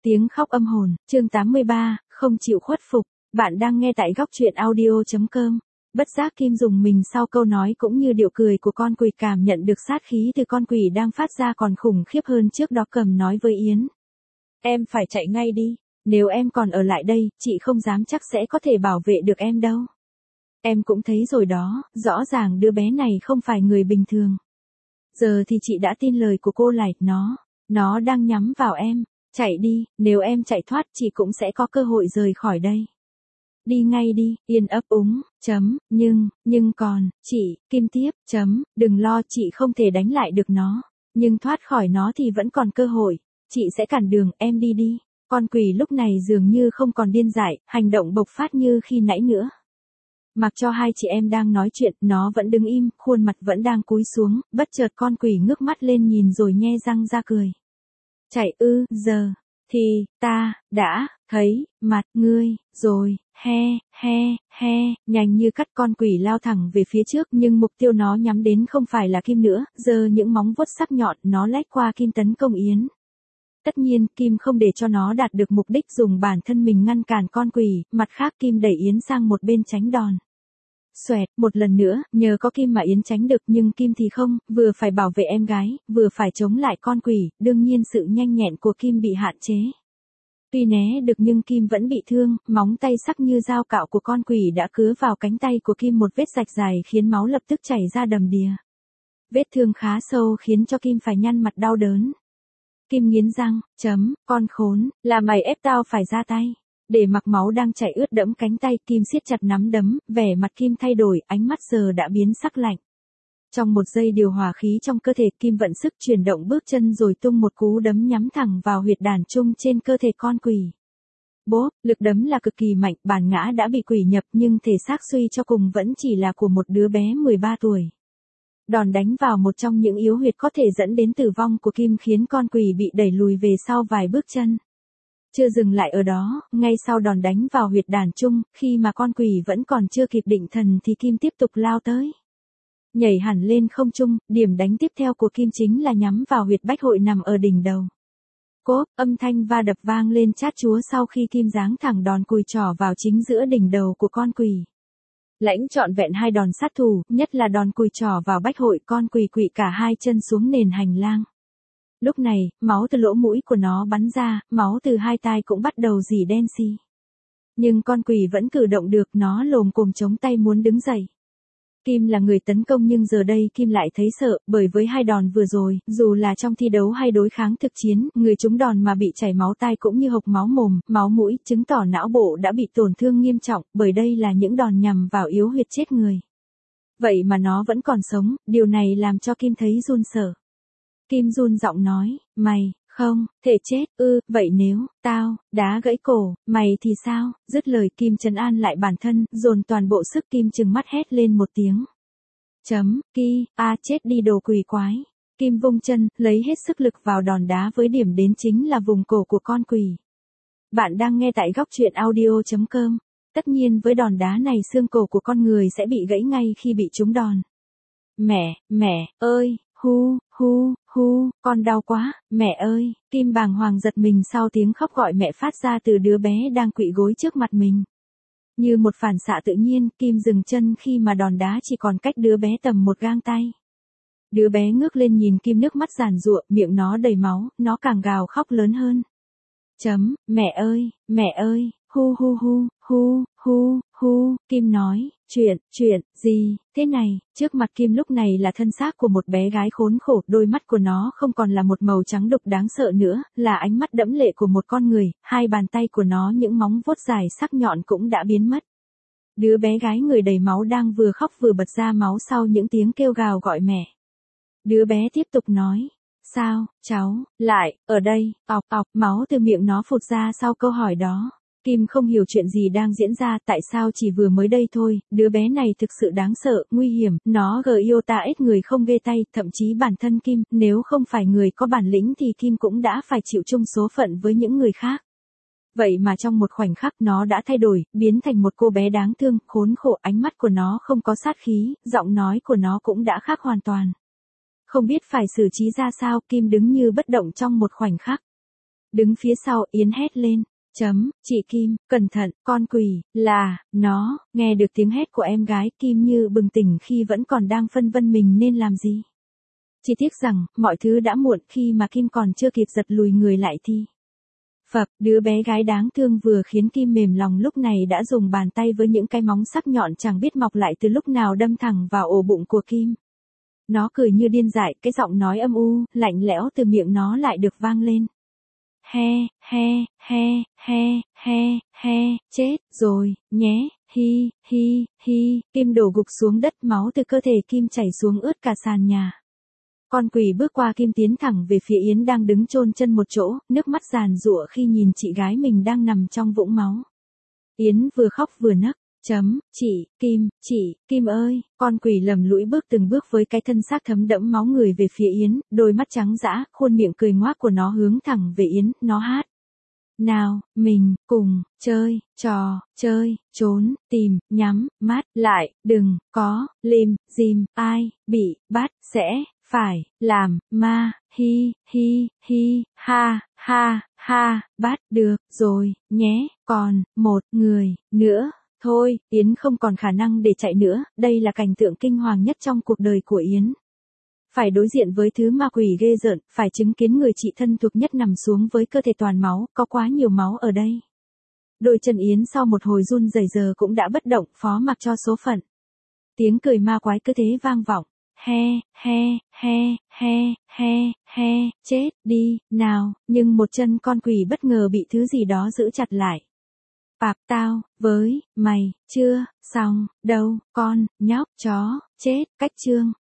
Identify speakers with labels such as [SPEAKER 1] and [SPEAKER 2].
[SPEAKER 1] Tiếng khóc âm hồn, chương 83, không chịu khuất phục. Bạn đang nghe tại góc truyện audio.com. Bất giác Kim dùng mình sau câu nói cũng như điệu cười của con quỷ, cảm nhận được sát khí từ con quỷ đang phát ra còn khủng khiếp hơn trước đó. Cầm nói với Yến. Em phải chạy ngay đi, nếu em còn ở lại đây, chị không dám chắc sẽ có thể bảo vệ được em đâu. Em cũng thấy rồi đó, rõ ràng đứa bé này không phải người bình thường. Giờ thì chị đã tin lời của cô lại, nó đang nhắm vào em. Chạy đi, nếu em chạy thoát chị cũng sẽ có cơ hội rời khỏi đây. Đi ngay đi, Yên ấp úng, nhưng còn, chị, Kim tiếp, đừng lo, chị không thể đánh lại được nó. Nhưng thoát khỏi nó thì vẫn còn cơ hội, chị sẽ cản đường, em đi đi. Con quỷ lúc này dường như không còn điên dại, hành động bộc phát như khi nãy nữa. Mặc cho hai chị em đang nói chuyện, nó vẫn đứng im, khuôn mặt vẫn đang cúi xuống, bất chợt con quỷ ngước mắt lên nhìn rồi nhe răng ra cười. Chạy ư, giờ thì ta đã thấy mặt ngươi rồi, nhanh như cắt con quỷ lao thẳng về phía trước, nhưng mục tiêu nó nhắm đến không phải là Kim nữa, giơ những móng vuốt sắc nhọn, nó lách qua Kim tấn công Yến. Tất nhiên, Kim không để cho nó đạt được mục đích, dùng bản thân mình ngăn cản con quỷ, mặt khác Kim đẩy Yến sang một bên tránh đòn. Xoẹt, một lần nữa, nhờ có Kim mà Yến tránh được, nhưng Kim thì không, vừa phải bảo vệ em gái, vừa phải chống lại con quỷ, đương nhiên sự nhanh nhẹn của Kim bị hạn chế. Tuy né được nhưng Kim vẫn bị thương, móng tay sắc như dao cạo của con quỷ đã cứa vào cánh tay của Kim một vết rạch dài khiến máu lập tức chảy ra đầm đìa. Vết thương khá sâu khiến cho Kim phải nhăn mặt đau đớn. Kim nghiến răng, con khốn, là mày ép tao phải ra tay. Để mặc máu đang chảy ướt đẫm cánh tay, Kim siết chặt nắm đấm, vẻ mặt Kim thay đổi, ánh mắt giờ đã biến sắc lạnh. Trong một giây điều hòa khí trong cơ thể, Kim vận sức chuyển động bước chân rồi tung một cú đấm nhắm thẳng vào huyệt đàn trung trên cơ thể con quỷ. Bốp, lực đấm là cực kỳ mạnh, bản ngã đã bị quỷ nhập nhưng thể xác suy cho cùng vẫn chỉ là của một đứa bé 13 tuổi. Đòn đánh vào một trong những yếu huyệt có thể dẫn đến tử vong của Kim khiến con quỷ bị đẩy lùi về sau vài bước chân. Chưa dừng lại ở đó, ngay sau đòn đánh vào huyệt đàn trung, khi mà con quỷ vẫn còn chưa kịp định thần thì Kim tiếp tục lao tới. Nhảy hẳn lên không trung, điểm đánh tiếp theo của Kim chính là nhắm vào huyệt bách hội nằm ở đỉnh đầu. Cốp, âm thanh va đập vang lên chát chúa sau khi Kim giáng thẳng đòn cùi trỏ vào chính giữa đỉnh đầu của con quỷ. Lãnh trọn vẹn hai đòn sát thủ, nhất là đòn cùi trỏ vào bách hội, con quỷ quỵ cả hai chân xuống nền hành lang. Lúc này, máu từ lỗ mũi của nó bắn ra, máu từ hai tai cũng bắt đầu rỉ đen xì. Nhưng con quỷ vẫn cử động được, nó lồm cồm chống tay muốn đứng dậy. Kim là người tấn công nhưng giờ đây Kim lại thấy sợ, bởi với hai đòn vừa rồi, dù là trong thi đấu hay đối kháng thực chiến, người trúng đòn mà bị chảy máu tai cũng như hộc máu mồm, máu mũi, chứng tỏ não bộ đã bị tổn thương nghiêm trọng, bởi đây là những đòn nhằm vào yếu huyệt chết người. Vậy mà nó vẫn còn sống, điều này làm cho Kim thấy run sợ. Kim run giọng nói, mày, không, thể chết, vậy nếu, tao, đá gãy cổ, mày thì sao? Dứt lời Kim trấn an lại bản thân, dồn toàn bộ sức, Kim trừng mắt hét lên một tiếng. Chết đi đồ quỷ quái. Kim vung chân, lấy hết sức lực vào đòn đá với điểm đến chính là vùng cổ của con quỷ. Bạn đang nghe tại góc truyện audio.com. Tất nhiên với đòn đá này xương cổ của con người sẽ bị gãy ngay khi bị trúng đòn. Mẹ ơi, con đau quá, mẹ ơi, Kim bàng hoàng giật mình sau tiếng khóc gọi mẹ phát ra từ đứa bé đang quỵ gối trước mặt mình. Như một phản xạ tự nhiên, Kim dừng chân khi mà đòn đá chỉ còn cách đứa bé tầm một gang tay. Đứa bé ngước lên nhìn Kim, nước mắt giàn giụa, miệng nó đầy máu, nó càng gào khóc lớn hơn. Mẹ ơi, Kim nói, chuyện gì, thế này, trước mặt Kim lúc này là thân xác của một bé gái khốn khổ, đôi mắt của nó không còn là một màu trắng đục đáng sợ nữa, là ánh mắt đẫm lệ của một con người, hai bàn tay của nó những móng vuốt dài sắc nhọn cũng đã biến mất. Đứa bé gái người đầy máu đang vừa khóc vừa bật ra máu sau những tiếng kêu gào gọi mẹ. Đứa bé tiếp tục nói. Sao, cháu, lại, ở đây, máu từ miệng nó phụt ra sau câu hỏi đó. Kim không hiểu chuyện gì đang diễn ra, tại sao chỉ vừa mới đây thôi, đứa bé này thực sự đáng sợ, nguy hiểm, nó ít người không ghê tay, thậm chí bản thân Kim, nếu không phải người có bản lĩnh thì Kim cũng đã phải chịu chung số phận với những người khác. Vậy mà trong một khoảnh khắc nó đã thay đổi, biến thành một cô bé đáng thương, khốn khổ, ánh mắt của nó không có sát khí, giọng nói của nó cũng đã khác hoàn toàn. Không biết phải xử trí ra sao, Kim đứng như bất động trong một khoảnh khắc. Đứng phía sau, Yến hét lên. Chị Kim, cẩn thận, con quỷ, là, nó, nghe được tiếng hét của em gái Kim như bừng tỉnh khi vẫn còn đang phân vân mình nên làm gì. Chỉ tiếc rằng, mọi thứ đã muộn khi mà Kim còn chưa kịp giật lùi người lại thì. Phập, đứa bé gái đáng thương vừa khiến Kim mềm lòng lúc này đã dùng bàn tay với những cái móng sắc nhọn chẳng biết mọc lại từ lúc nào đâm thẳng vào ổ bụng của Kim. Nó cười như điên dại, cái giọng nói âm u, lạnh lẽo từ miệng nó lại được vang lên. Chết rồi, nhé, hi, Kim đổ gục xuống đất, máu từ cơ thể Kim chảy xuống ướt cả sàn nhà. Con quỷ bước qua Kim tiến thẳng về phía Yến đang đứng chôn chân một chỗ, nước mắt giàn giụa khi nhìn chị gái mình đang nằm trong vũng máu. Yến vừa khóc vừa nấc. Chị Kim ơi, con quỷ lầm lũi bước từng bước với cái thân xác thấm đẫm máu người về phía Yến, đôi mắt trắng dã, khuôn miệng cười ngoác của nó hướng thẳng về Yến, nó hát. Nào, mình, cùng, chơi, trò, chơi, trốn, tìm, nhắm, mắt, lại, đừng, có, lim, dìm, ai, bị, bắt, sẽ, phải, làm, ma, ha, bắt được, rồi, nhé, còn, một người, nữa. Thôi, Yến không còn khả năng để chạy nữa, đây là cảnh tượng kinh hoàng nhất trong cuộc đời của Yến. Phải đối diện với thứ ma quỷ ghê rợn, phải chứng kiến người chị thân thuộc nhất nằm xuống với cơ thể toàn máu, có quá nhiều máu ở đây. Đôi chân Yến sau một hồi run rẩy giờ cũng đã bất động, phó mặc cho số phận. Tiếng cười ma quái cứ thế vang vọng. Chết đi, nào, nhưng một chân con quỷ bất ngờ bị thứ gì đó giữ chặt lại. Tao, với, mày, chưa, xong, đâu, con, nhóc, chó, chết, cách chương.